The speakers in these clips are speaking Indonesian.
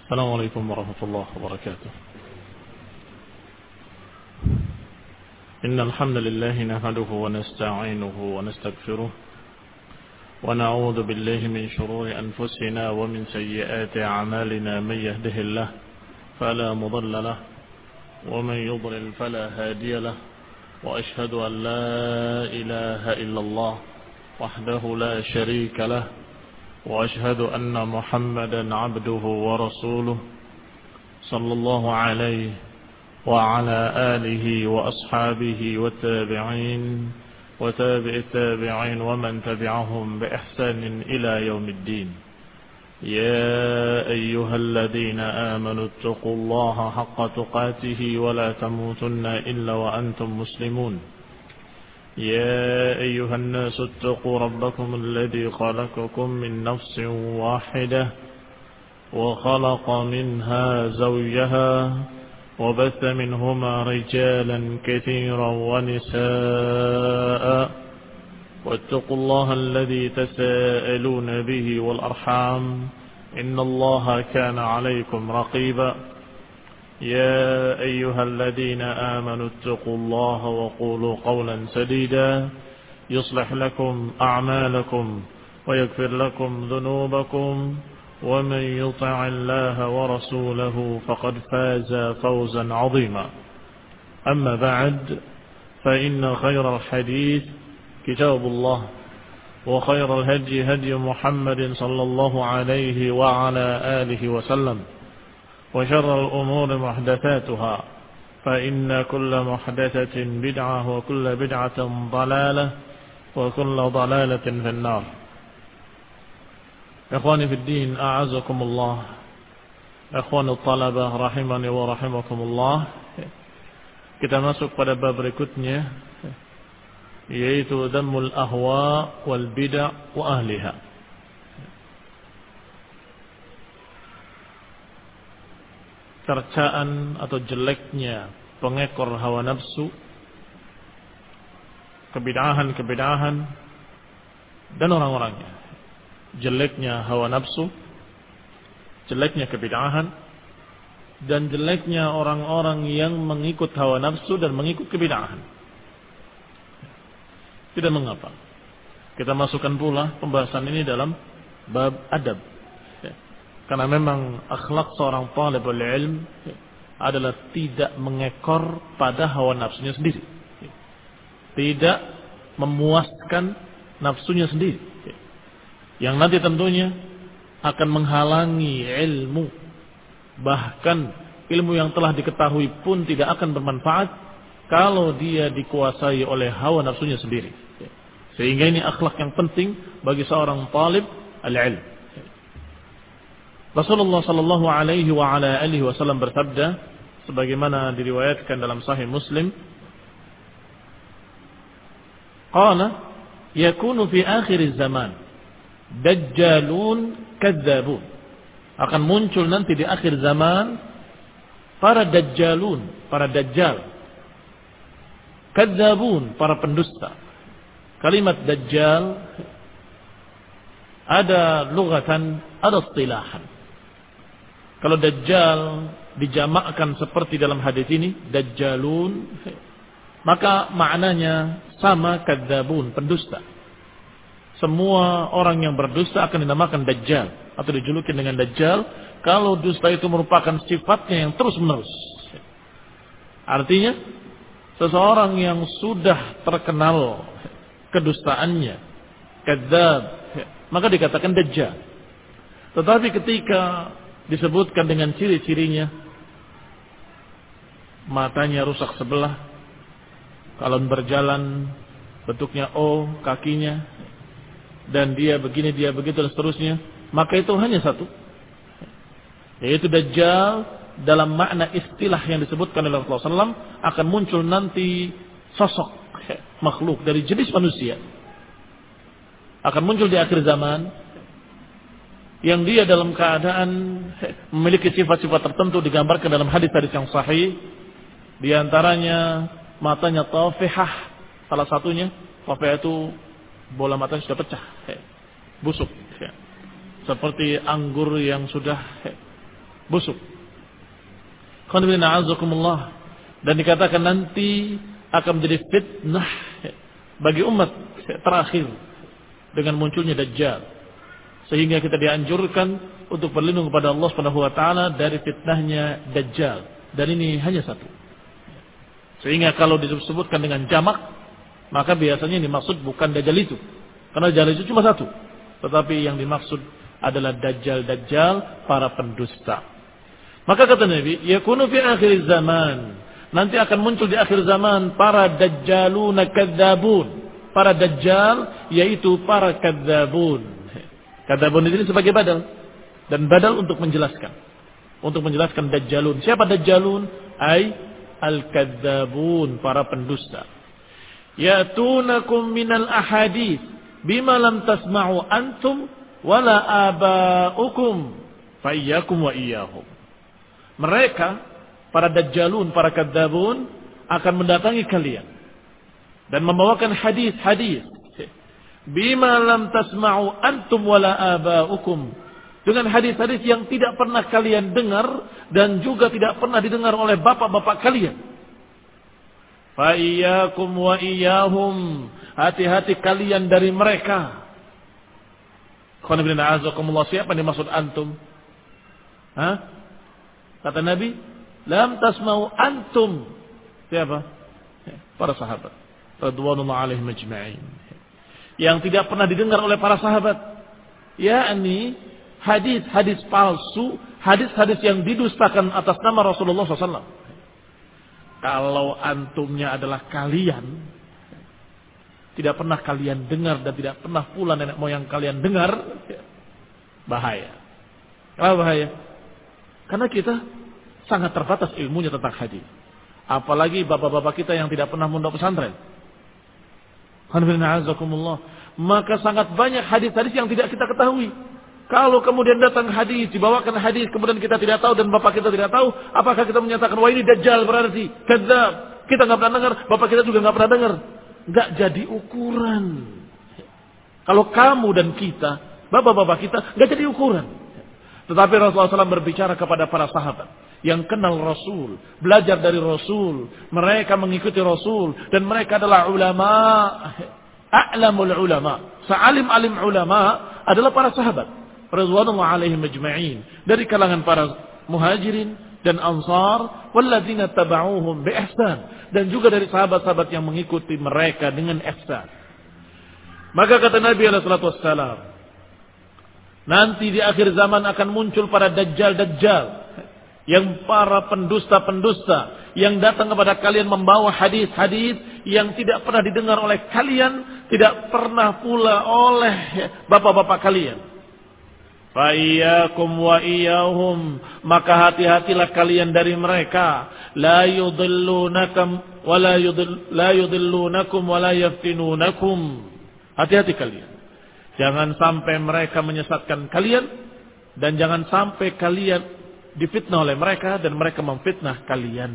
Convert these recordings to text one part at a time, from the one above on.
السلام عليكم ورحمة الله وبركاته. إن الحمد لله نحمده ونستعينه ونستغفره ونعوذ بالله من شرور أنفسنا ومن سيئات أعمالنا. من يهده الله فلا مضل له ومن يضلل فلا هادي له، وأشهد أن لا إله إلا الله وحده لا شريك له، وأشهد أن محمدا عبده ورسوله صلى الله عليه وعلى آله وأصحابه والتابعين وتابع التابعين ومن تبعهم بإحسان إلى يوم الدين. يا أيها الذين آمنوا اتقوا الله حق تقاته ولا تموتن إلا وأنتم مسلمون. يا أيها الناس اتقوا ربكم الذي خلقكم من نفس واحدة وخلق منها زوجها وبث منهما رجالا كثيرا ونساء، واتقوا الله الذي تساءلون به والأرحام إن الله كان عليكم رقيبا. يا أيها الذين آمنوا اتقوا الله وقولوا قولا سديدا يصلح لكم أعمالكم ويغفر لكم ذنوبكم، ومن يطع الله ورسوله فقد فاز فوزا عظيما. أما بعد، فإن خير الحديث كتاب الله، وخير الهدي هدي محمد صلى الله عليه وعلى آله وسلم، وشر الأمور محدثاتها، فإن كل محدثة بدعة وكل بدعة ضلالة وكل ضلالة في النار. إخواني في الدين، أعزكم الله. إخواني الطلبة rahimani wa rahimakumullah. Kita masuk pada bab berikutnya, yaitu dhammul ahwa wal bid'ah wa ahliha. Cercaan atau jeleknya pengekor hawa nafsu, kebid'ahan-kebid'ahan dan orang-orangnya. Jeleknya hawa nafsu, jeleknya kebid'ahan, dan jeleknya orang-orang yang mengikut hawa nafsu dan mengikut kebid'ahan. Tidak mengapa kita masukkan pula pembahasan ini dalam bab adab, karena memang akhlak seorang talibul ilm adalah tidak mengekor pada hawa nafsunya sendiri, tidak memuaskan nafsunya sendiri, yang nanti tentunya akan menghalangi ilmu. Bahkan ilmu yang telah diketahui pun tidak akan bermanfaat kalau dia dikuasai oleh hawa nafsunya sendiri. Sehingga ini akhlak yang penting bagi seorang talib al-ilm. Rasulullah sallallahu alaihi wa ala alihi wasallam bersabda sebagaimana diriwayatkan dalam Sahih Muslim, qala yakunu fi akhir zaman dajjalun kadzabun. Akan muncul nanti di akhir zaman para dajjalun, para dajjal, kadzabun, para pendusta. Kalimat dajjal ada lughatan, ada istilahan. Kalau dajjal dijamakkan seperti dalam hadis ini, dajjalun, maka maknanya sama kadzabun, pendusta. Semua orang yang berdusta akan dinamakan dajjal atau dijuluki dengan dajjal kalau dusta itu merupakan sifatnya yang terus-menerus. Artinya seseorang yang sudah terkenal kedustaannya, kadzab, maka dikatakan dajjal. Tetapi ketika disebutkan dengan ciri-cirinya, matanya rusak sebelah, kalau berjalan bentuknya O, kakinya, dan dia begini, dia begitu dan seterusnya, maka itu hanya satu, yaitu dajjal. Dalam makna istilah yang disebutkan oleh Rasulullah SAW, akan muncul nanti sosok makhluk dari jenis manusia, akan muncul di akhir zaman, yang dia dalam keadaan memiliki sifat-sifat tertentu digambarkan dalam hadis-hadis yang sahih. Di antaranya matanya tafihah, salah satunya tafihah itu bola matanya sudah pecah, busuk, seperti anggur yang sudah busuk. Dan dikatakan nanti akan menjadi fitnah bagi umat terakhir dengan munculnya Dajjal. Sehingga kita dianjurkan untuk berlindung kepada Allah Subhanahu wa taala dari fitnahnya Dajjal. Dan ini hanya satu. Sehingga kalau disebutkan dengan jamak, maka biasanya yang dimaksud bukan Dajjal itu. Karena Dajjal itu cuma satu. Tetapi yang dimaksud adalah Dajjal para pendusta. Maka kata Nabi, yakunu fi akhir zaman. Nanti akan muncul di akhir zaman para Dajjaluna kadzabun. Para Dajjal yaitu para kadzabun. Kadzabun ini sebagai badal. Dan badal untuk menjelaskan. Untuk menjelaskan Dajjalun. Siapa Dajjalun? Ay al-kadzabun, para pendusta. Ya'tunakum minal ahadits bima lam tasma'u antum wala aba'ukum fayyakum wa iyyahum. Mereka, para Dajjalun, para kadzabun akan mendatangi kalian dan membawakan hadis-hadis bima lam tasma'u antum wala aba'ukum, dengan hadis-hadis yang tidak pernah kalian dengar dan juga tidak pernah didengar oleh bapak-bapak kalian. Fa iyyakum wa iyyahum, hati-hati kalian dari mereka. Qul inna a'udzukumullah, siapa yang dimaksud antum? Kata Nabi, lam tasma'u antum. Siapa? Para sahabat radhiyallahu alaihim ajma'in. Yang tidak pernah didengar oleh para sahabat, yakni hadis-hadis palsu, hadis-hadis yang didustakan atas nama Rasulullah SAW. Kalau antumnya adalah kalian, tidak pernah kalian dengar dan tidak pernah pula nenek moyang kalian dengar, bahaya. Kenapa bahaya? Karena kita sangat terbatas ilmunya tentang hadis. Apalagi bapak-bapak kita yang tidak pernah mondok pesantren. Maka sangat banyak hadis-hadis yang tidak kita ketahui. Kalau kemudian datang hadis, dibawakan hadis, kemudian kita tidak tahu dan bapak kita tidak tahu, apakah kita menyatakan wah ini Dajjal berarti kadzab? Kita nggak pernah dengar, bapak kita juga nggak pernah dengar. Nggak jadi ukuran. Kalau kamu dan kita, bapak-bapak kita, nggak jadi ukuran. Tetapi Rasulullah SAW berbicara kepada para sahabat yang kenal Rasul, belajar dari Rasul, mereka mengikuti Rasul, dan mereka adalah ulama, a'lamul ulama, sa'alim-alim ulama adalah para sahabat radhiyallahu alaihim ajma'in, dari kalangan para muhajirin dan ansar, walladzina taba'uhum bi ihsan, dan juga dari sahabat-sahabat yang mengikuti mereka dengan ihsan. Maka kata Nabi sallallahu alaihi wasallam, nanti di akhir zaman akan muncul para dajjal-dajjal, yang para pendusta-pendusta yang datang kepada kalian membawa hadis-hadis yang tidak pernah didengar oleh kalian, tidak pernah pula oleh bapak-bapak kalian. Fa iyyakum wa iyyahum, maka hati-hatilah kalian dari mereka. La yudillunakum wa la yudillunakum wa la yaftinunakum. Hati-hati kalian. Jangan sampai mereka menyesatkan kalian, dan jangan sampai kalian difitnah oleh mereka dan mereka memfitnah kalian.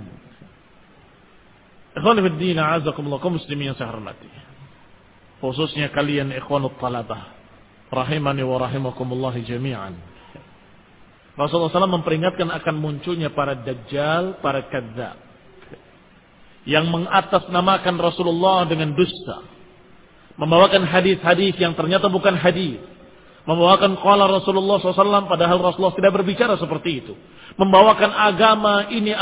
Ikhwan fillah, a'azakumullah, kaum muslimin yang saya hormati. Khususnya kalian ikhwanut talabah, rahimani wa rahimakumullah jami'an. Rasulullah SAW memperingatkan akan munculnya para dajjal, para kadzab, yang mengatasnamakan Rasulullah dengan dusta, membawakan hadis-hadis yang ternyata bukan hadis, membawakan qala Rasulullah SAW padahal Rasulullah tidak berbicara seperti itu, membawakan agama, ini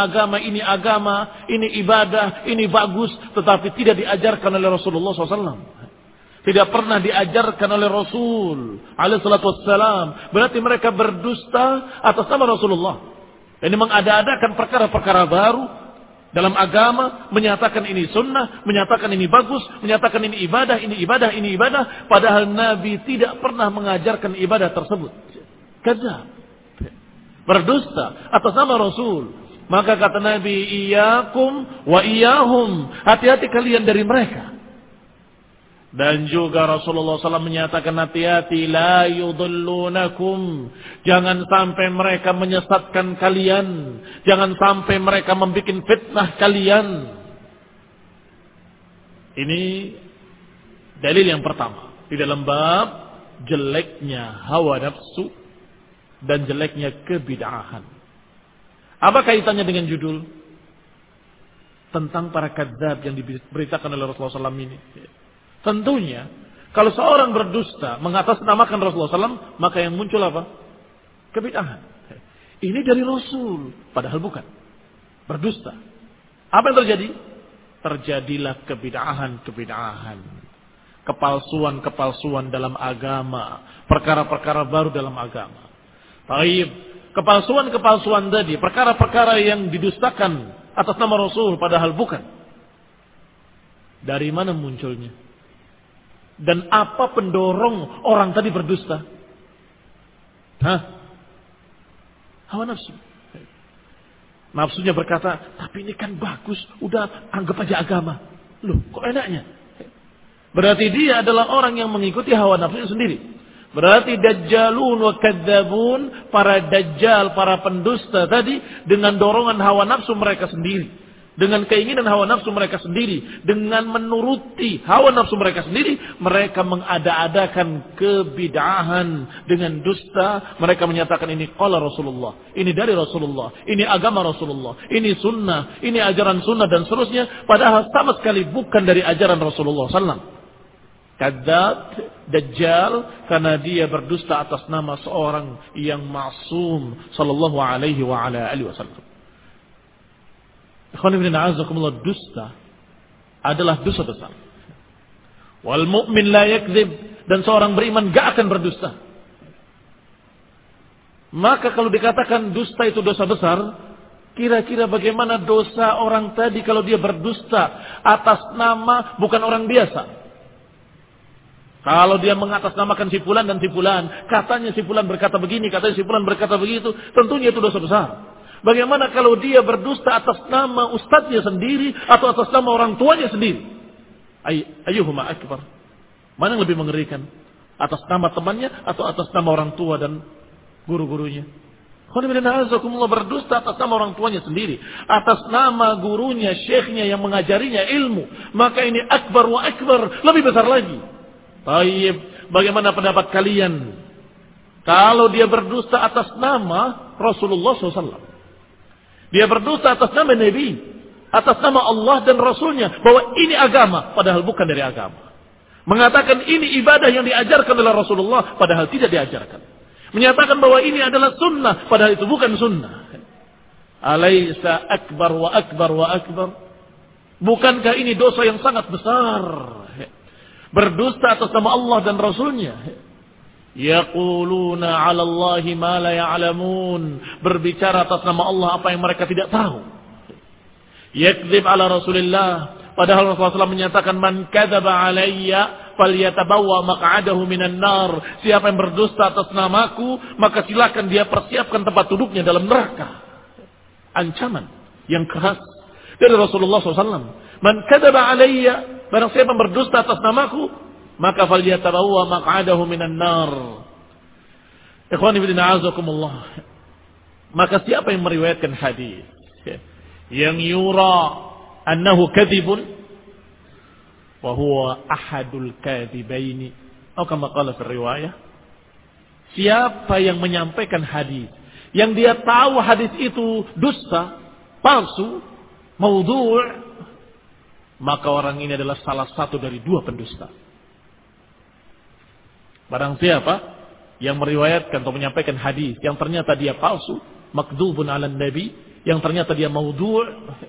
ibadah, ini bagus, tetapi tidak diajarkan oleh Rasulullah SAW, tidak pernah diajarkan oleh Rasul alaihi salatu wassalam. Berarti mereka berdusta atas nama Rasulullah. Ini mengada-adakan perkara-perkara baru dalam agama, menyatakan ini sunnah, menyatakan ini bagus, menyatakan ini ibadah, padahal Nabi tidak pernah mengajarkan ibadah tersebut. Kadzab, berdusta atas nama Rasul. Maka kata Nabi, iyyakum wa iyyahum, hati-hati kalian dari mereka. Dan juga Rasulullah SAW menyatakan, hati-hati, la yudillunakum, jangan sampai mereka menyesatkan kalian, jangan sampai mereka membuat fitnah kalian. Ini dalil yang pertama di dalam bab jeleknya hawa nafsu dan jeleknya kebid'ahan. Apa kaitannya dengan judul? Tentang para kadzab yang diberitakan oleh Rasulullah SAW ini. Tentunya, kalau seorang berdusta mengatasnamakan Rasulullah SAW, maka yang muncul apa? Kebid'ahan. Ini dari Rasul, padahal bukan. Berdusta. Apa yang terjadi? Terjadilah kebid'ahan. Kepalsuan dalam agama. Perkara-perkara baru dalam agama. Taib. Kepalsuan tadi. Perkara-perkara yang didustakan atas nama Rasul padahal bukan. Dari mana munculnya? Dan apa pendorong orang tadi berdusta? Hawa nafsu. Nafsunya berkata, tapi ini kan bagus, udah anggap aja agama. Loh, kok enaknya? Berarti dia adalah orang yang mengikuti hawa nafsunya sendiri. Berarti dajjalun wa kadzabun, para dajjal, para pendusta tadi dengan dorongan hawa nafsu mereka sendiri. Dengan keinginan hawa nafsu mereka sendiri, dengan menuruti hawa nafsu mereka sendiri, mereka mengada-adakan kebid'ahan dengan dusta. Mereka menyatakan ini qala Rasulullah, ini dari Rasulullah, ini agama Rasulullah, ini sunnah, ini ajaran sunnah dan seterusnya. Padahal sama sekali bukan dari ajaran Rasulullah SAW. Kadzab, dajjal, karena dia berdusta atas nama seorang yang ma'sum sallallahu alaihi wa ala alihi wasallam. Dusta adalah dosa besar. Wal mu'min la yakdzib, dan seorang beriman gak akan berdusta. Maka kalau dikatakan dusta itu dosa besar, kira-kira bagaimana dosa orang tadi kalau dia berdusta atas nama bukan orang biasa? Kalau dia mengatasnamakan si fulan dan si fulan, katanya si fulan berkata begini, katanya si fulan berkata begitu, tentunya itu dosa besar. Bagaimana kalau dia berdusta atas nama ustadznya sendiri atau atas nama orang tuanya sendiri? Ayyuhuma akbar? Mana yang lebih mengerikan? Atas nama temannya atau atas nama orang tua dan guru-gurunya? Khonibillah berdusta atas nama orang tuanya sendiri, atas nama gurunya, syekhnya yang mengajarinya ilmu. Maka ini akbar wa akbar, lebih besar lagi. Taib, bagaimana pendapat kalian kalau dia berdusta atas nama Rasulullah SAW? Dia berdusta atas nama Nabi, atas nama Allah dan Rasulnya, bahwa ini agama, padahal bukan dari agama. Mengatakan ini ibadah yang diajarkan oleh Rasulullah, padahal tidak diajarkan. Menyatakan bahwa ini adalah sunnah, padahal itu bukan sunnah. Alaysa akbar wa akbar wa akbar? Bukankah ini dosa yang sangat besar? Berdusta atas nama Allah dan Rasulnya. Yaquluna 'ala Allahi ma la ya'lamun, berbicara atas nama Allah apa yang mereka tidak tahu. Yakdzib 'ala Rasulillah, padahal Rasulullah SAW menyatakan man kadzaba 'alayya falyatabawwa maq'adahu minan nar. Siapa yang berdusta atas namaku, maka silakan dia persiapkan tempat duduknya dalam neraka. Ancaman yang keras dari Rasulullah SAW. Man kadzaba 'alayya, barang siapa yang berdusta atas namaku, maka falyatabawwa maq'adahu minan nar. Ikhwani fillah, a'azakumullah. Maka siapa yang meriwayatkan hadis yang yura annahu kadzibun wa huwa ahadul kadzibaini, atau kama qala fi riwayah, siapa yang menyampaikan hadis yang dia tahu hadis itu dusta, palsu, maudhu', maka orang ini adalah salah satu dari dua pendusta. Barang siapa yang meriwayatkan atau menyampaikan hadis yang ternyata dia palsu, makdzubun 'alan nabi, yang ternyata dia maudhu',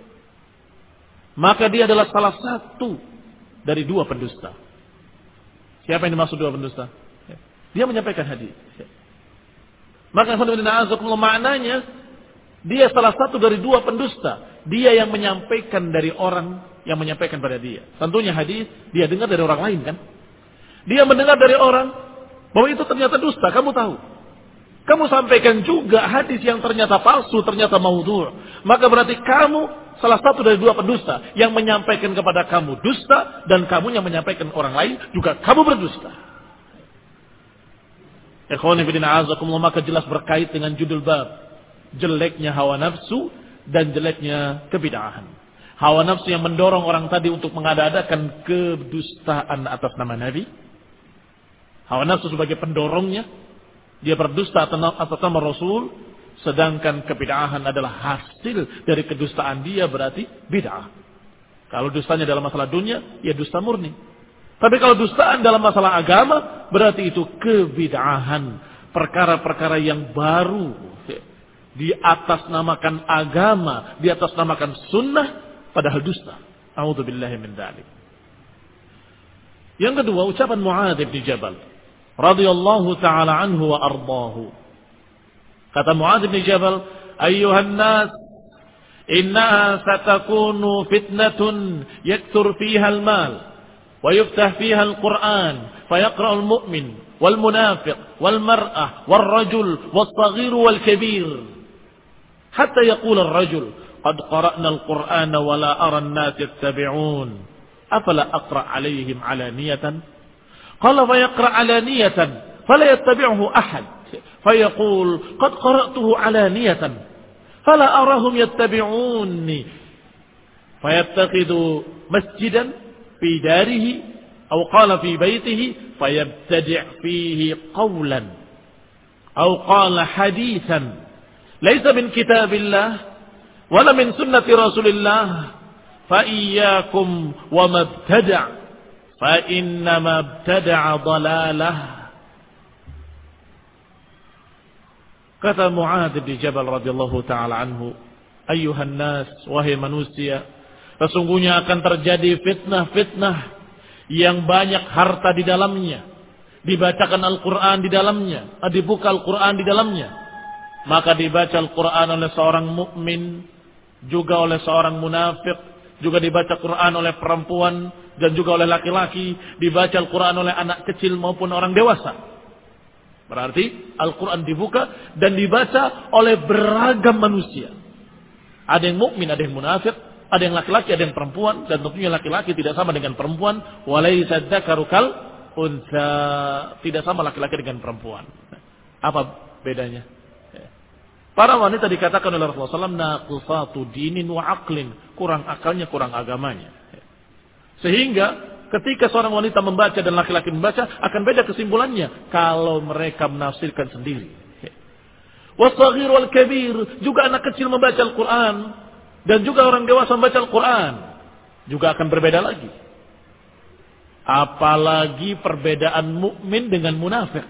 maka dia adalah salah satu dari dua pendusta. Siapa yang dimaksud dua pendusta? Dia menyampaikan hadis. Maka maknanya dia salah satu dari dua pendusta. Dia yang menyampaikan dari orang yang menyampaikan pada dia. Tentunya hadis dia dengar dari orang lain kan? Dia mendengar dari orang bahwa itu ternyata dusta, kamu tahu. Kamu sampaikan juga hadis yang ternyata palsu, ternyata maudhu'. Maka berarti kamu salah satu dari dua pendusta yang menyampaikan kepada kamu dusta, dan kamu yang menyampaikan orang lain juga kamu berdusta. Ikhwani fillah, a'azakumullah, maka jelas berkait dengan judul bab, jeleknya hawa nafsu dan jeleknya kebid'ahan. Hawa nafsu yang mendorong orang tadi untuk mengada-adakan kedustaan atas nama Nabi. Hawa nafsu sebagai pendorongnya, dia berdusta atas nama Rasul Sedangkan kebid'ahan adalah hasil dari kedustaan dia, berarti bid'ah. Kalau dustanya dalam masalah dunia, ya dusta murni. Tapi kalau dustaan dalam masalah agama, berarti itu kebid'ahan. Perkara-perkara yang baru. Di atas namakan agama, di atas namakan sunnah, padahal dusta. A'udzubillahi min dzalik. Yang kedua, ucapan Mu'adz bin Jabal radhiyallahu ta'ala anhu wa ardahu. Kata Mu'adz bin Jabal, "Ayyuhan nas, innaha satakunu fitnatun yakthur fiha al-mal wa yuftah fiha al-Qur'an, fayaqra'u al-mu'min wal munafiq wal mar'ah wal rajul wal saghir wal kabir hatta yaqul ar-rajul qad qara'na al-Qur'ana wa la ara an-nas yattabi'un afala aqra' 'alayhim 'alaniyatan qala fayaqra' 'alaniyatan fala yattabi'uhu ahad fayaqul qad qara'tuhu 'alaniyatan fala arahum yattabi'unni fayattakhidhu masjidan fi darihi aw qala fi baytihi fayabtadi' fihi qawlan aw qala hadithan laysa min kitabillah wala min sunnati rasulillah fa iyyakum wa mabtada' fa inna mabtada'a dhalalah." Kata Mu'adz bin Jabal radhiyallahu taala anhu, "Ayyuhan nas, wahai manusia, sesungguhnya akan terjadi fitnah-fitnah yang banyak harta di dalamnya, dibacakan Al-Qur'an di dalamnya, dibuka Al-Qur'an di dalamnya. Maka dibaca Al-Qur'an oleh seorang mukmin, juga oleh seorang munafik, juga dibaca Qur'an oleh perempuan dan juga oleh laki-laki, dibaca Al-Qur'an oleh anak kecil maupun orang dewasa." Berarti Al-Quran dibuka dan dibaca oleh beragam manusia. Ada yang mukmin, ada yang munafik, ada yang laki-laki, ada yang perempuan, dan tentunya laki-laki tidak sama dengan perempuan. Walaysa dzakaru kal untha, tidak sama laki-laki dengan perempuan. Apa bedanya? Para wanita dikatakan oleh Rasulullah SAW naqisatu dinin wa aqlin, kurang akalnya, kurang agamanya. Sehingga ketika seorang wanita membaca dan laki-laki membaca, akan beda kesimpulannya kalau mereka menafsirkan sendiri. Wasaghir wal kabir, juga anak kecil membaca Al-Quran dan juga orang dewasa membaca Al-Quran, juga akan berbeda lagi. Apalagi perbedaan mukmin dengan munafik.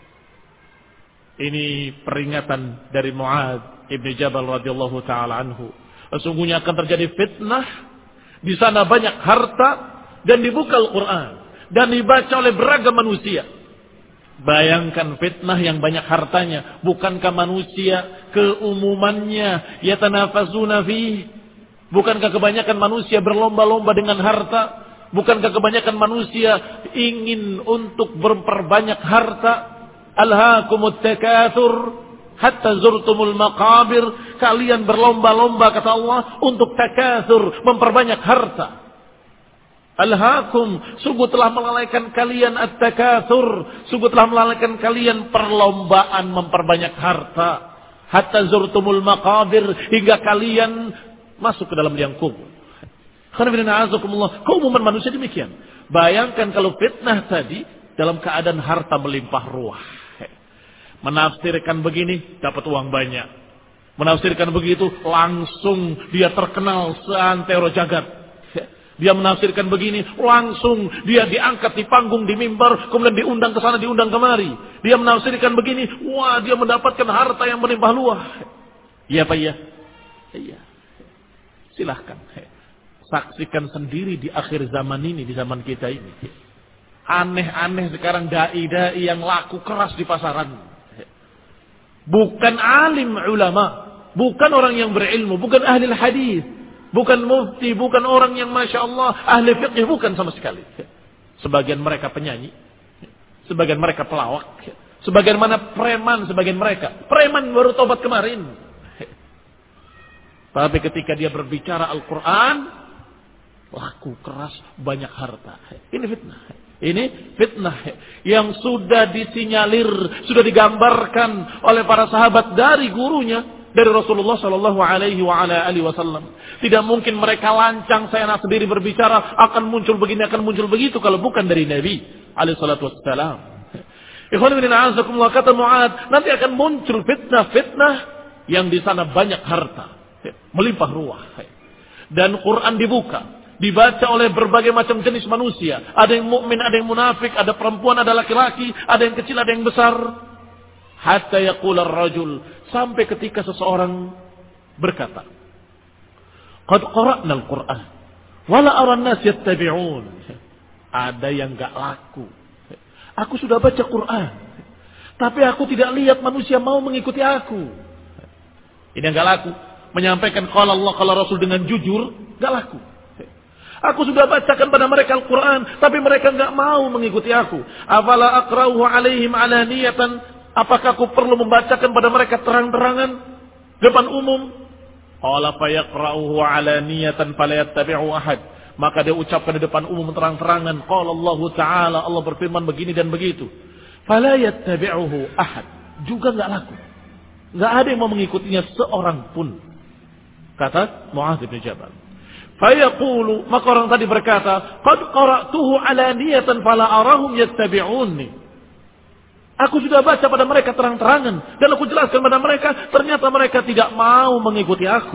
Ini peringatan dari Mu'adz ibn Jabal radhiyallahu taala anhu. Sesungguhnya akan terjadi fitnah, di sana banyak harta dan dibuka Al-Quran dan dibaca oleh beragam manusia. Bayangkan fitnah yang banyak hartanya. Bukankah manusia keumumannya yatanafasuna fi? Bukankah kebanyakan manusia berlomba-lomba dengan harta? Bukankah kebanyakan manusia ingin untuk memperbanyak harta? Alhaakumut takatsur hatta zurtumul maqabir. Kalian berlomba-lomba, kata Allah, untuk takatsur, memperbanyak harta. Alhaakum, sungguh telah melalaikan kalian at-takatsur, sungguh telah melalaikan kalian perlombaan memperbanyak harta. Hatta zurtumul maqabir, hingga kalian masuk ke dalam liang kubur. Keumuman manusia demikian. Bayangkan kalau fitnah tadi dalam keadaan harta melimpah ruah. Menafsirkan begini dapat uang banyak. Menafsirkan begitu langsung dia terkenal seantero jagat. Dia menafsirkan begini, langsung dia diangkat di panggung, di mimbar, kemudian diundang ke sana, diundang kemari. Dia menafsirkan begini, wah, dia mendapatkan harta yang melimpah luah. Iya Pak, iya. Iya. Silahkan. Saksikan sendiri di akhir zaman ini, di zaman kita ini. Aneh-aneh sekarang dai-dai yang laku keras di pasaran. Bukan alim ulama, bukan orang yang berilmu, bukan ahli hadis. Bukan mufti, bukan orang yang Masya Allah ahli fiqh, bukan sama sekali. Sebagian mereka penyanyi, sebagian mereka pelawak, sebagian mana preman, sebagian mereka preman baru tobat kemarin. Tapi ketika dia berbicara Al-Quran, laku keras, banyak harta. Ini fitnah. Ini fitnah yang sudah disinyalir, sudah digambarkan oleh para sahabat dari gurunya, dari Rasulullah Sallallahu Alaihi Wasallam. Tidak mungkin mereka lancang seenak sendiri berbicara akan muncul begini, akan muncul begitu kalau bukan dari Nabi Alaihi Wasallam. Ikhwan bin a'azakumullah, kata Mu'adz, nanti akan muncul fitnah-fitnah yang di sana banyak harta, melimpah ruah. Dan Quran dibuka, dibaca oleh berbagai macam jenis manusia. Ada yang mukmin, ada yang munafik, ada perempuan, ada laki-laki, ada yang kecil, ada yang besar. Hatta yaqula ar-rajul, sampai ketika seseorang berkata, "Qad qara'na al-Qur'an, wala ara an-nas yattabi'un." Ada yang enggak laku. Aku sudah baca Quran, tapi aku tidak lihat manusia mau mengikuti aku. Ini enggak laku. Menyampaikan qala Allah, qala Rasul dengan jujur, enggak laku. Aku sudah bacakan pada mereka Al-Quran, tapi mereka enggak mau mengikuti aku. Afala aqra'uhu alaihim alaniyatan, apakah aku perlu membacakan pada mereka terang-terangan depan umum? Qala fa yaqra'uhu alaniyatan fala yattabi'u ahad. Maka dia ucapkan di depan umum terang-terangan, qala Allah Ta'ala, Allah berfirman begini dan begitu. Fala yattabi'uhu ahad. Juga enggak laku. Enggak ada yang mau mengikutinya seorang pun. Kata Mu'adz bin Jabal. Fayaqulu, maka orang tadi berkata, qad qara'tuhu alaniyatan fala arahum yattabi'unni. Aku sudah baca pada mereka terang-terangan dan aku jelaskan pada mereka, ternyata mereka tidak mau mengikuti aku.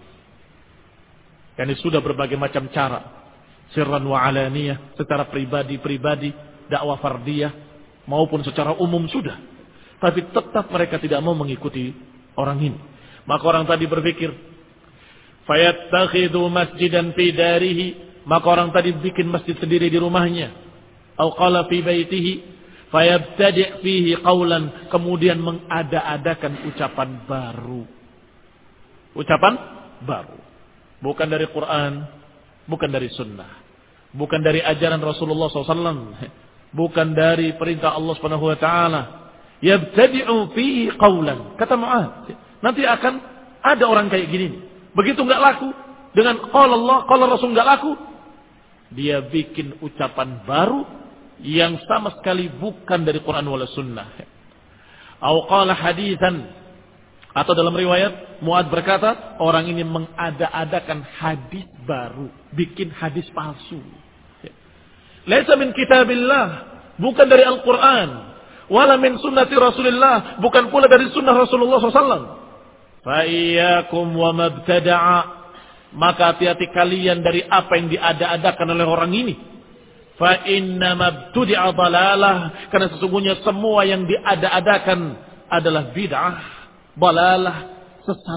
Yani sudah berbagai macam cara, sirran wa alaniyah, secara pribadi-pribadi, dakwah fardiyah maupun secara umum sudah. Tapi tetap mereka tidak mau mengikuti orang ini. Maka orang tadi berpikir, fayattakhidhu masjidan fi darihi, maka orang tadi bikin masjid sendiri di rumahnya, atau qala fi baitihi, fayabtadi' fihi qawlan, kemudian mengada-adakan ucapan baru. Ucapan baru. Bukan dari Quran, bukan dari sunnah, bukan dari ajaran Rasulullah SAW, bukan dari perintah Allah Subhanahu wa taala. Yabtadi'u fihi qawlan. Kata Mu'adz, nanti akan ada orang kayak gini. Begitu enggak laku dengan qala Allah, qala Rasul enggak laku, dia bikin ucapan baru yang sama sekali bukan dari Quran wala sunnah. Atau qala haditsan, atau dalam riwayat Mu'adz berkata, orang ini mengada-adakan hadis baru, bikin hadis palsu. Laisa min kitabillah, bukan dari Al-Qur'an, wala min sunnati Rasulillah, bukan pula dari sunnah Rasulullah SAW. Fa iyyakum wa mabtada'a, maka hati-hati kalian dari apa yang diada-adakan oleh orang ini. Fa inna mabtudi'a dalalah, karena sesungguhnya semua yang diada-adakan adalah bid'ah, dalalah, sesat.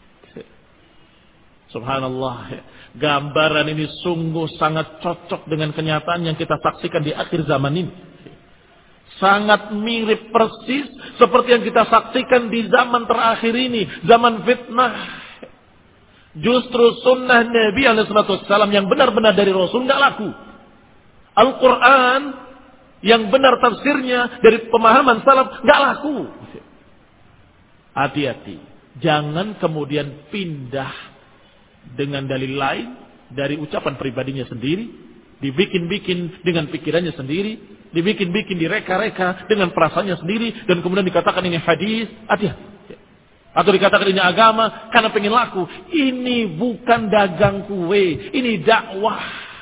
Subhanallah, gambaran ini sungguh sangat cocok dengan kenyataan yang kita saksikan di akhir zaman ini. Sangat mirip persis seperti yang kita saksikan di zaman terakhir ini, zaman fitnah. Justru sunnah Nabi SAW yang benar-benar dari Rasul nggak laku. Al-Quran yang benar tafsirnya dari pemahaman salaf nggak laku. Hati-hati, jangan kemudian pindah dengan dalil lain dari ucapan pribadinya sendiri, dibikin-bikin dengan pikirannya sendiri, dibikin-bikin direka-reka dengan perasaannya sendiri, dan kemudian dikatakan ini hadis. Hati-hati. Atau dikatakan ini agama karena pengen laku. Ini bukan dagang kue, ini dakwah.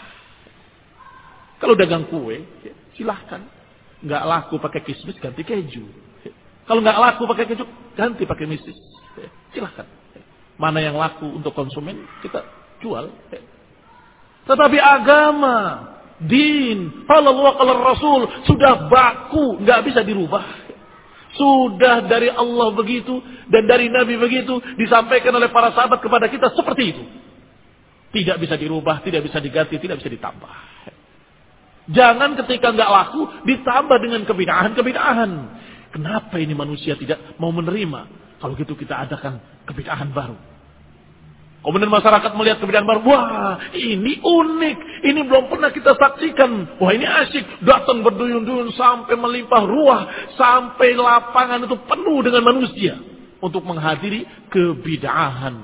Kalau dagang kue, silahkan. Nggak laku pakai kismis, ganti keju. Kalau nggak laku pakai keju, ganti pakai misis. Silahkan. Mana yang laku untuk konsumen, kita jual. Tetapi agama, din, qala Allah qala Rasul sudah baku, nggak bisa dirubah. Sudah dari Allah begitu dan dari Nabi begitu, disampaikan oleh para sahabat kepada kita seperti itu. Tidak bisa dirubah, tidak bisa diganti, tidak bisa ditambah. Jangan ketika nggak laku ditambah dengan kebid'ahan-kebid'ahan. Kenapa ini manusia tidak mau menerima? Kalau gitu kita adakan kebid'ahan baru. Kemudian masyarakat melihat kebid'ahan baru, wah ini unik, ini belum pernah kita saksikan. Wah ini asyik, datang berduyun-duyun sampai melimpah ruah, sampai lapangan itu penuh dengan manusia untuk menghadiri kebid'ahan.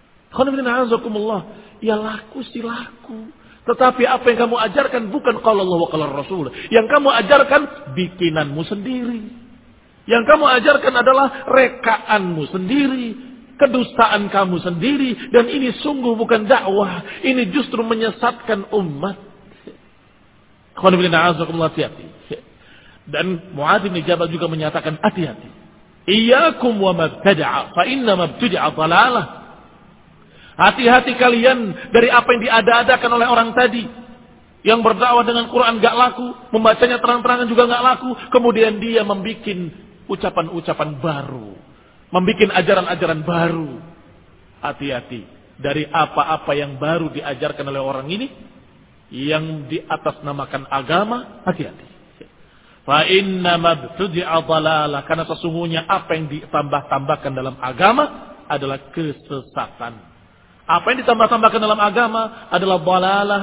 Ya laku sih laku. Tetapi apa yang kamu ajarkan bukan qala Allah wa qala Rasul. Yang kamu ajarkan bikinanmu sendiri. Yang kamu ajarkan adalah rekaanmu sendiri, kedustaan kamu sendiri, dan ini sungguh bukan dakwah, ini justru menyesatkan umat. Hati-hati. Dan Mu'adz bin Jabal juga menyatakan hati-hati. Iyyakum wa mabtada'a fa inna mabtada'a dhalalah. Hati-hati kalian dari apa yang diada-adakan oleh orang tadi. Yang berdakwah dengan Quran gak laku, membacanya terang-terangan juga gak laku, kemudian dia membuat ucapan-ucapan baru, membuat ajaran-ajaran baru. Hati-hati dari apa-apa yang baru diajarkan oleh orang ini, yang di atas namakan agama, hati-hati. Fa inna mabtudi'a dhalalah, karena sesungguhnya apa yang ditambah-tambahkan dalam agama adalah kesesatan. Apa yang ditambah-tambahkan dalam agama adalah dhalalah.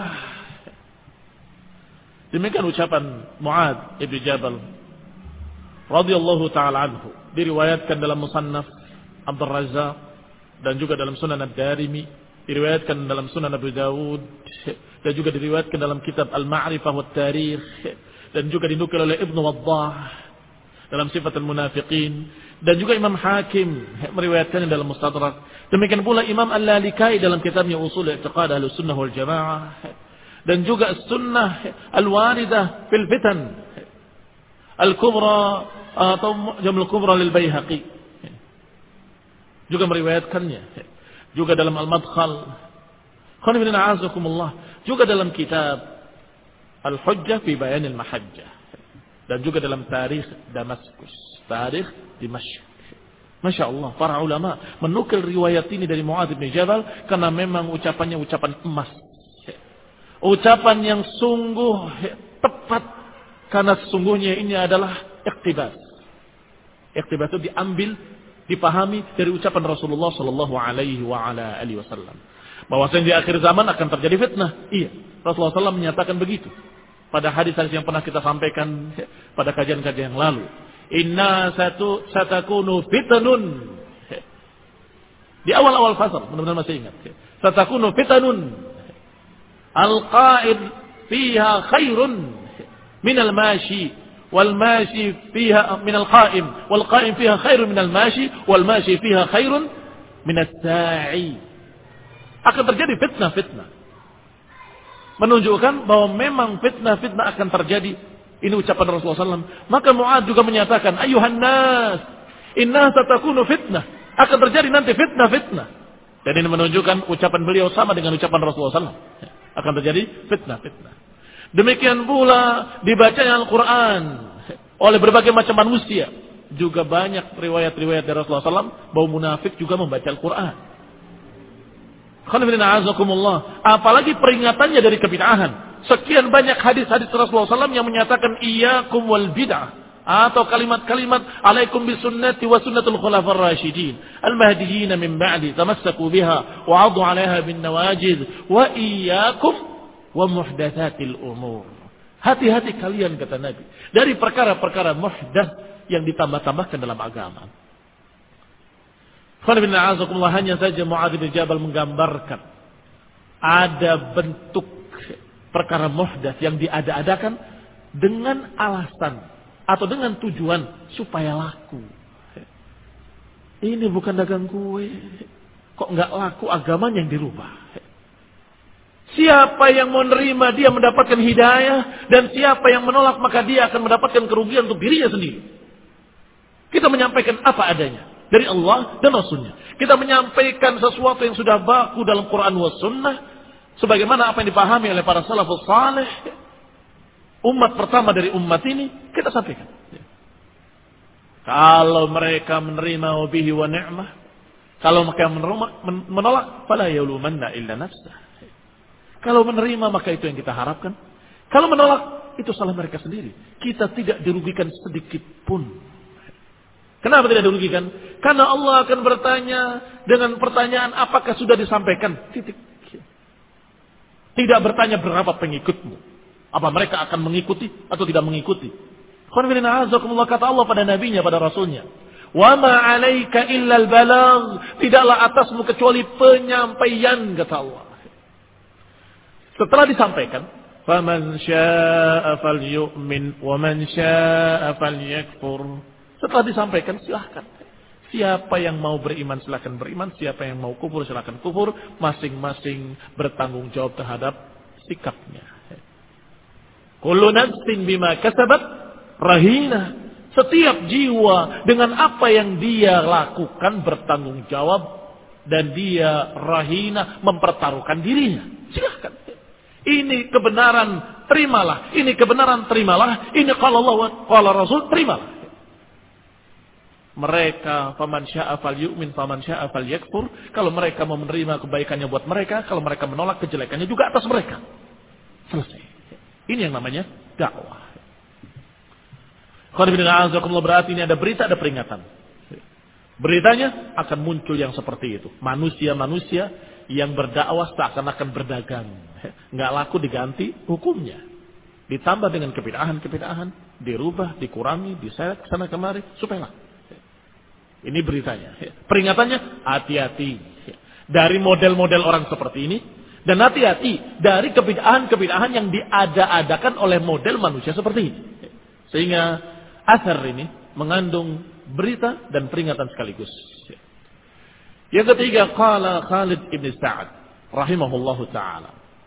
Demikian ucapan Mu'adz ibn Jabal radhiyallahu taala anhu, diriwayatkan dalam Musannaf Abdul Razzaq dan juga dalam Sunan Ad-Darimi, diriwayatkan dalam Sunan Abu Dawud dan juga diriwayatkan dalam kitab Al-Ma'rifah wa Tarikh dan juga dinukil oleh Ibnu Waddah dalam Sifat Al-Munafiqin dan juga Imam Hakim meriwayatkannya dalam Mustadrak. Demikian pula Imam Al-Lalikai dalam kitabnya Ushul I'tiqad Ahlussunnah wal Jamaah dan juga Sunnah Al-Waridah fil Fitan Al-Kubra atau Mu'jam Al-Kubra lil Baihaqi juga meriwayatkannya, juga dalam Al-Madkhal, juga dalam kitab Al-Hujjah fi Bayan Al-Mahajjah dan juga dalam Tarikh Damaskus, Tarikh Dimashq. Masya Allah, para ulama menukil riwayat ini dari Mu'adz bin Jabal karena memang ucapannya ucapan emas, ucapan yang sungguh tepat, karena sesungguhnya ini adalah iktibas. Iktibas itu diambil, dipahami dari ucapan Rasulullah sallallahu alaihi wasallam. Bahwasanya di akhir zaman akan terjadi fitnah. Iya, Rasulullah SAW menyatakan begitu pada hadis-hadis yang pernah kita sampaikan pada kajian-kajian yang lalu. Inna satakunu fitanun. Di awal-awal fasal, benar-benar masih ingat. Satakunu fitanun. Al-qa'id fiha khairun minal mashi wal mashi fiha minal qa'im wal qa'im fiha khairun minal mashi wal mashi fiha khairun minas sa'i. Akan terjadi fitnah-fitnah, menunjukkan bahwa memang fitnah-fitnah akan terjadi. Ini ucapan Rasulullah SAW. Maka Mu'adz juga menyatakan, ayuhan nas, inna satakunu fitnah. Akan terjadi nanti fitnah-fitnah. Dan ini menunjukkan ucapan beliau sama dengan ucapan Rasulullah SAW. Akan terjadi fitnah-fitnah. Demikian pula dibacanya Al-Quran oleh berbagai macam manusia. Juga banyak riwayat-riwayat dari Rasulullah SAW bahwa munafik juga membaca Al-Quran. Apalagi peringatannya dari kebid'ahan. Sekian banyak hadis-hadis Rasulullah SAW yang menyatakan iyyakum wal bid'ah, atau kalimat-kalimat alaikum bisunnati wa sunnatul khulafar rasyidin al-mahdiyyin min ba'di tamassaku biha wa 'addu 'alaiha bin nawajid wa iyyakum wa muhdatsatil umur. Hati-hati kalian, kata Nabi, dari perkara-perkara muhdats yang ditambah-tambahkan dalam agama. Hanya saja Mu'adz bin Jabal menggambarkan ada bentuk perkara muhdats yang diada-adakan dengan alasan atau dengan tujuan supaya laku. Ini bukan dagang kue, kok nggak laku, agamanya yang dirubah. Siapa yang mau nerima dia mendapatkan hidayah, dan siapa yang menolak maka dia akan mendapatkan kerugian untuk dirinya sendiri. Kita menyampaikan apa adanya dari Allah dan Rasulnya. Kita menyampaikan sesuatu yang sudah baku dalam Quran wa Sunnah, sebagaimana apa yang dipahami oleh para salafus saleh, umat pertama dari umat ini, kita sampaikan. Kalau mereka menerima wabihi wa ni'mah, kalau mereka menolak, fala yalumanna illa nafsah. Kalau menerima maka itu yang kita harapkan. Kalau menolak, itu salah mereka sendiri. Kita tidak dirugikan sedikit pun. Kenapa tidak dirugikan? Karena Allah akan bertanya dengan pertanyaan apakah sudah disampaikan? Titik. Tidak bertanya berapa pengikutmu. Apa mereka akan mengikuti atau tidak mengikuti? Kata Allah pada nabinya, pada rasulnya. Wa ma 'alaika illa al-balagh. Tidaklah atasmu kecuali penyampaian, kata Allah. Setelah disampaikan, faman syaa'a falyu'min wa man syaa'a falyakfur. Setelah disampaikan, silahkan. Siapa yang mau beriman silahkan beriman, siapa yang mau kufur silahkan kufur, masing-masing bertanggung jawab terhadap sikapnya. Kullu nafsin bima kasabat rahina. Setiap jiwa dengan apa yang dia lakukan bertanggung jawab dan dia rahina mempertaruhkan dirinya. Silahkan. Ini kebenaran, terimalah. Ini kebenaran, terimalah. Ini qala Allah, qala Rasul, terimalah. Mereka faman syaa falyu'min faman syaa falyakfur. Kalau mereka mau menerima kebaikannya buat mereka, kalau mereka menolak kejelekannya juga atas mereka. Selesai. Ini yang namanya dakwah. Berarti ini ada berita, ada peringatan. Beritanya akan muncul yang seperti itu. Manusia-manusia yang berdakwah seakan-akan berdagang. Nggak laku diganti hukumnya. Ditambah dengan kebid'ahan-kebid'ahan. Dirubah, dikurangi, diseret sana kemari. Supaya laku. Ini beritanya. Peringatannya, hati-hati. Dari model-model orang seperti ini. Dan hati-hati dari kebid'ahan-kebid'ahan yang diada-adakan oleh model manusia seperti ini. Sehingga asar ini mengandung berita dan peringatan sekaligus. Yang ketiga, qala Khalid ibn Sa'ad rahimahullahu ta'ala.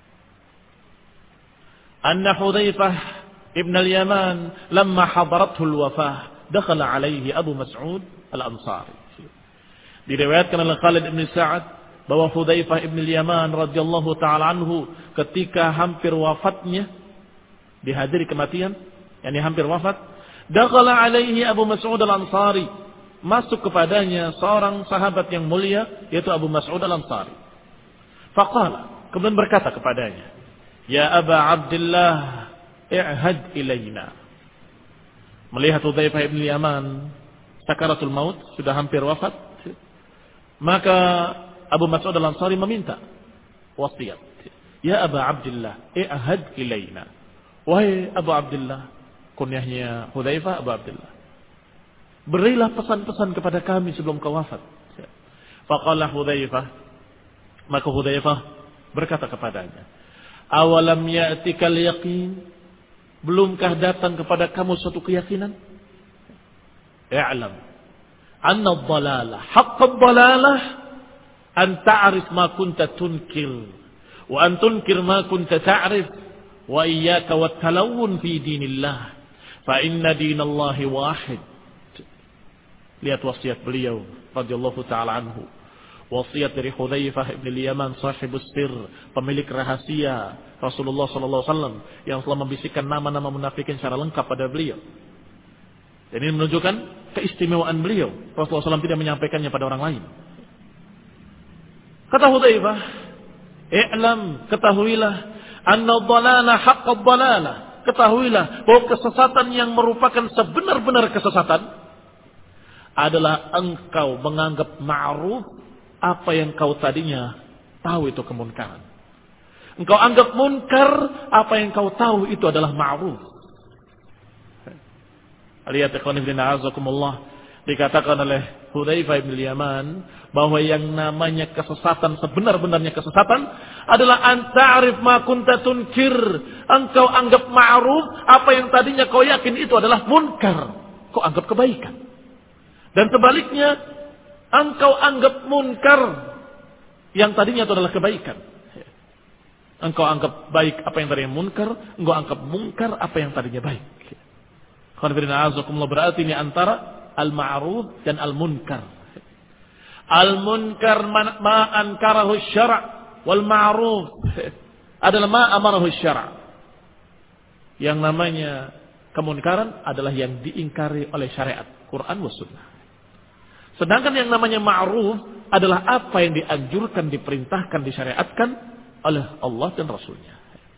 Anna Hudzaifah ibn al-Yaman lamma hadarathu al-wafah dakhala alaihi Abu Mas'ud al-Ansari. Diriwayatkan oleh Khalid ibn Sa'ad bahwa Hudzaifah ibn al-Yaman radhiyallahu ta'ala anhu ketika hampir wafatnya, dihadiri kematian, yakni hampir wafat, dakhala alaihi Abu Mas'ud al-Ansari, masuk kepadanya seorang sahabat yang mulia yaitu Abu Mas'ud al-Ansari. Faqala, kemudian berkata kepadanya, "Ya Aba Abdullah, i'had ilaina." Melihat Hudzaifah ibn al-Yaman sakaratul maut, sudah hampir wafat, maka Abu Mas'ud al-Ansari meminta wasiat. "Ya Aba Abdullah, i'had ilaina." Wahai Abu Abdullah, kunyahnya Hudzaifah, Abu Abdullah, berilah pesan-pesan kepada kami sebelum kau wafat. Faqala Hudzaifah, maka Hudzaifah berkata kepadanya, "Awalam ya'tikal yaqin?" Belumkah datang kepada kamu suatu keyakinan? I'lam anna ad-dhalalah haqqad dhalalah an ta'rif ma kunta tunkir wa an tunkir ma kunta ta'rif wa iyyaka wat talawun fi dinillah fa inna dinallahi wahid. Lihat wasiat beliau radhiyallahu taala anhu. Wasiat dari Hudzaifah ibn al-Yaman sahibus sir, pemilik rahasia Rasulullah sallallahu alaihi wasallam yang telah membisikkan nama-nama munafikin secara lengkap pada beliau. Dan ini menunjukkan keistimewaan beliau. Rasulullah SAW tidak menyampaikannya pada orang lain. Kata Hudzaifah, "I'lam, ketahuilah, anna dhalala haqqad dhalala." Ketahuilah bahwa kesesatan yang merupakan sebenar-benar kesesatan adalah engkau menganggap ma'ruf apa yang kau tadinya tahu itu kemunkaran. Engkau anggap munkar apa yang kau tahu itu adalah ma'ruf. Lihat ikhwan fillah azakumullah, dikatakan oleh Hudzaifah bin Yaman bahwa yang namanya kesesatan, sebenar-benarnya kesesatan adalah anta'rif ma kunta tunkir. Engkau anggap ma'ruf apa yang tadinya kau yakin itu adalah munkar, kau anggap kebaikan. Dan sebaliknya, engkau anggap munkar yang tadinya itu adalah kebaikan. Engkau anggap baik apa yang tadinya munkar, engkau anggap munkar apa yang tadinya baik. Berarti ini antara al-ma'ruf dan al-munkar. Al-munkar ma ankarahu syara' wal ma'ruf adalah ma amarahu syara'. Yang namanya kemunkaran adalah yang diingkari oleh syariat Quran wa sunnah. Sedangkan yang namanya ma'ruf adalah apa yang dianjurkan, diperintahkan, disyariatkan oleh Allah dan Rasulnya.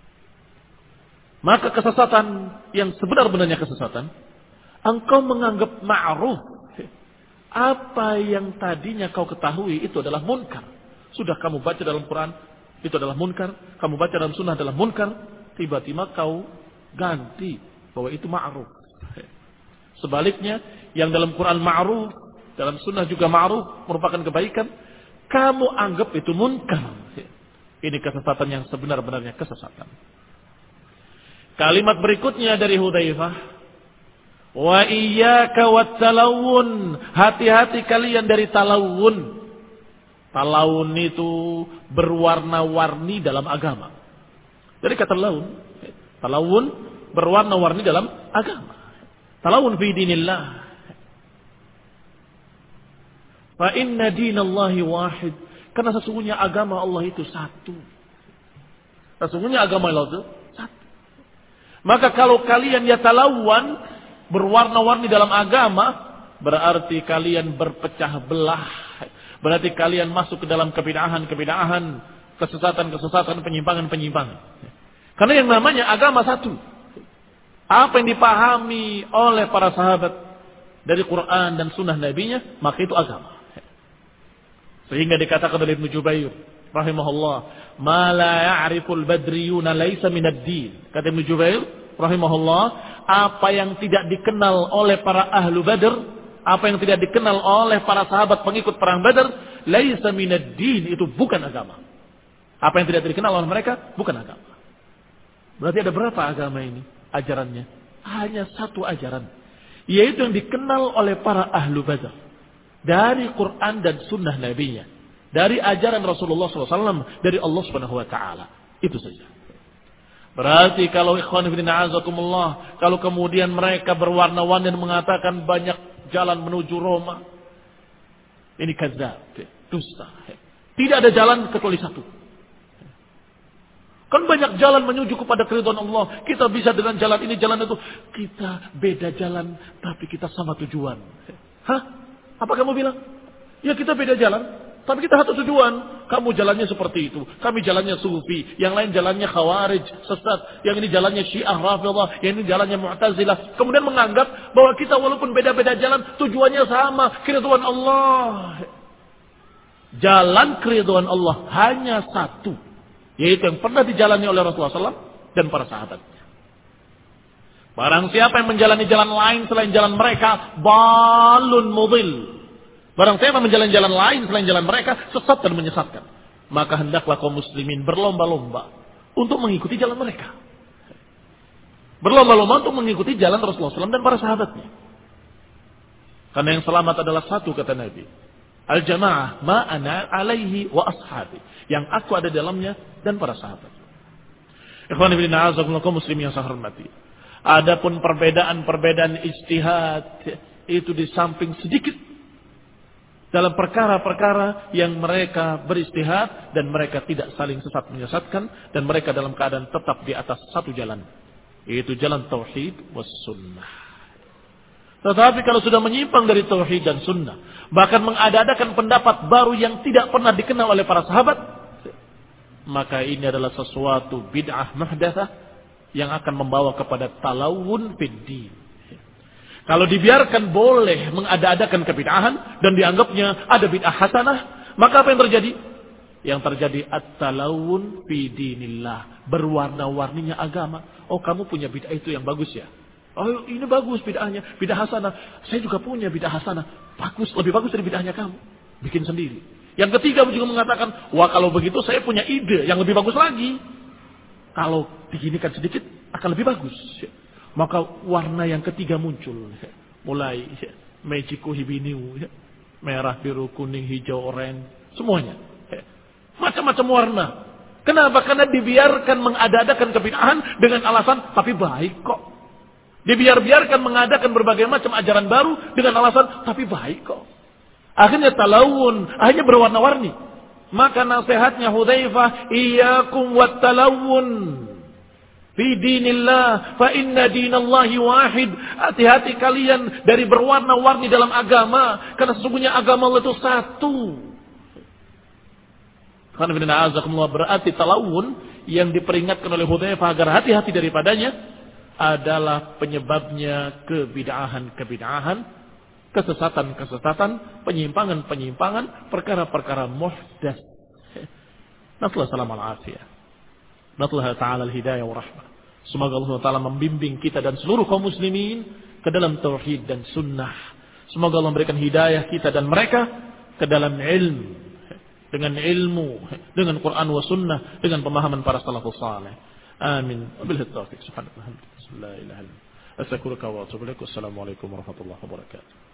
Maka kesesatan yang sebenar-benarnya kesesatan, engkau menganggap ma'ruf apa yang tadinya kau ketahui itu adalah munkar. Sudah kamu baca dalam Quran itu adalah munkar, kamu baca dalam sunnah adalah munkar, tiba-tiba kau ganti bahwa itu ma'ruf. Sebaliknya, yang dalam Quran ma'ruf, dalam sunnah juga ma'ruf, merupakan kebaikan, kamu anggap itu munkar. Ini kesesatan yang sebenar-benarnya kesesatan. Kalimat berikutnya dari Hudzaifah, wa iyyaka wat talawun, hati-hati kalian dari talawun. Talawun itu berwarna-warni dalam agama. Dari kata laun, talawun berwarna-warni dalam agama. Talawun fi dinillah. Fa inna dinallahi wahid. Karena sesungguhnya agama Allah itu satu. Sesungguhnya agama Allah itu satu. Maka kalau kalian yatalawan, berwarna-warni dalam agama, berarti kalian berpecah belah. Berarti kalian masuk ke dalam kebid'ahan-kebid'ahan, kesesatan-kesesatan, penyimpangan-penyimpangan. Karena yang namanya agama satu. Apa yang dipahami oleh para sahabat dari Quran dan sunnah Nabi-Nya, maka itu agama. Sehingga dikatakan oleh Ibnu Jubair rahimahullah, "Ma la ya'riful badriyuna laisa minad din." Kata Ibnu Jubair rahimahullah, apa yang tidak dikenal oleh para ahlu Badr, apa yang tidak dikenal oleh para sahabat pengikut perang Badr, laisa minad din, itu bukan agama. Apa yang tidak dikenal oleh mereka bukan agama. Berarti ada berapa agama ini? Ajarannya hanya satu ajaran, yaitu yang dikenal oleh para ahlu Badr dari Quran dan sunnah Nabi-Nya, dari ajaran Rasulullah SAW, dari Allah Subhanahu Wa Taala. Itu saja. Berarti kalau ikhwan fillah azakumullah, kalau kemudian mereka berwarna-warni dan mengatakan banyak jalan menuju Roma, ini kadzab, dusta. Tidak ada jalan kecuali satu. Kan banyak jalan menuju kepada keridhaan Allah. Kita bisa dengan jalan ini, jalan itu. Kita beda jalan, tapi kita sama tujuan. Hah? Apa kamu bilang? Ya kita beda jalan, tapi kita satu tujuan. Kamu jalannya seperti itu, kami jalannya sufi, yang lain jalannya khawarij, sesat, yang ini jalannya syiah rafidhah, yang ini jalannya mu'tazilah. Kemudian menganggap bahwa kita walaupun beda-beda jalan, tujuannya sama, keridhaan Allah. Jalan keridhaan Allah hanya satu, yaitu yang pernah dijalani oleh Rasulullah SAW dan para sahabatnya. Barang siapa yang menjalani jalan lain selain jalan mereka, balun mudil. Barang siapa menjalani jalan lain selain jalan mereka, sesat dan menyesatkan. Maka hendaklah kaum muslimin berlomba-lomba untuk mengikuti jalan mereka. Berlomba-lomba untuk mengikuti jalan Rasulullah SAW dan para sahabatnya. Karena yang selamat adalah satu, kata Nabi. Al-jamaah ma ana alaihi wa ashabi. Yang aku ada dalamnya dan para sahabat. Ikhwan fillah a'azakumullah, kaum muslimin yang saya hormati. Adapun perbedaan-perbedaan ijtihad itu di samping sedikit dalam perkara-perkara yang mereka beristihad dan mereka tidak saling sesat menyesatkan dan mereka dalam keadaan tetap di atas satu jalan, yaitu jalan tauhid was sunnah. Tetapi kalau sudah menyimpang dari tauhid dan sunnah, bahkan mengada-adakan pendapat baru yang tidak pernah dikenal oleh para sahabat, maka ini adalah sesuatu bid'ah muhdatsah yang akan membawa kepada talawun fiddin. Kalau dibiarkan boleh mengada-adakan kebid'ahan dan dianggapnya ada bid'ah hasanah, maka apa yang terjadi? Yang terjadi at-talawun fi dinillah, berwarna-warninya agama. Oh, kamu punya bid'ah itu yang bagus ya? Oh, ini bagus bid'ahnya, bid'ah hasanah. Saya juga punya bid'ah hasanah. Bagus, lebih bagus dari bid'ahnya kamu. Bikin sendiri. Yang ketiga juga mengatakan, wah kalau begitu saya punya ide yang lebih bagus lagi. Kalau diginikan sedikit akan lebih bagus. Maka warna yang ketiga muncul. Mulai magiku hibiniu, merah, biru, kuning, hijau, oranye, semuanya. Macam-macam warna. Kenapa? Karena dibiarkan mengada-adakan kebid'ahan dengan alasan tapi baik kok. Dibiarkan mengadakan berbagai macam ajaran baru dengan alasan tapi baik kok. Akhirnya talawun, akhirnya berwarna-warni. Maka nasihatnya Hudzaifah, iyyakum wat talawun fi dinillah fa inna dinallahi wahid. Hati-hati kalian dari berwarna-warni dalam agama, karena sesungguhnya agama Allah itu satu. Karena berarti talawun yang diperingatkan oleh Hudzaifah agar hati-hati daripadanya adalah penyebabnya kebid'ahan-kebid'ahan, kesesatan-kesesatan, penyimpangan-penyimpangan, perkara-perkara muhdats. Nasallahu salam al-afiyah. Nasallahu ta'ala al-hidayah wa rahmah. Semoga Allah Ta'ala membimbing kita dan seluruh kaum muslimin ke dalam tauhid dan sunnah. Semoga Allah memberikan hidayah kita dan mereka ke dalam ilmu, dengan ilmu, dengan Quran wa sunnah, dengan pemahaman para salafus salih. Amin. Wabillahi taufiq. Subhanallah. Bismillahirrahmanirrahim. Astaghfiruka wa atubu ilaik. Wassalamualaikum warahmatullahi wabarakatuh.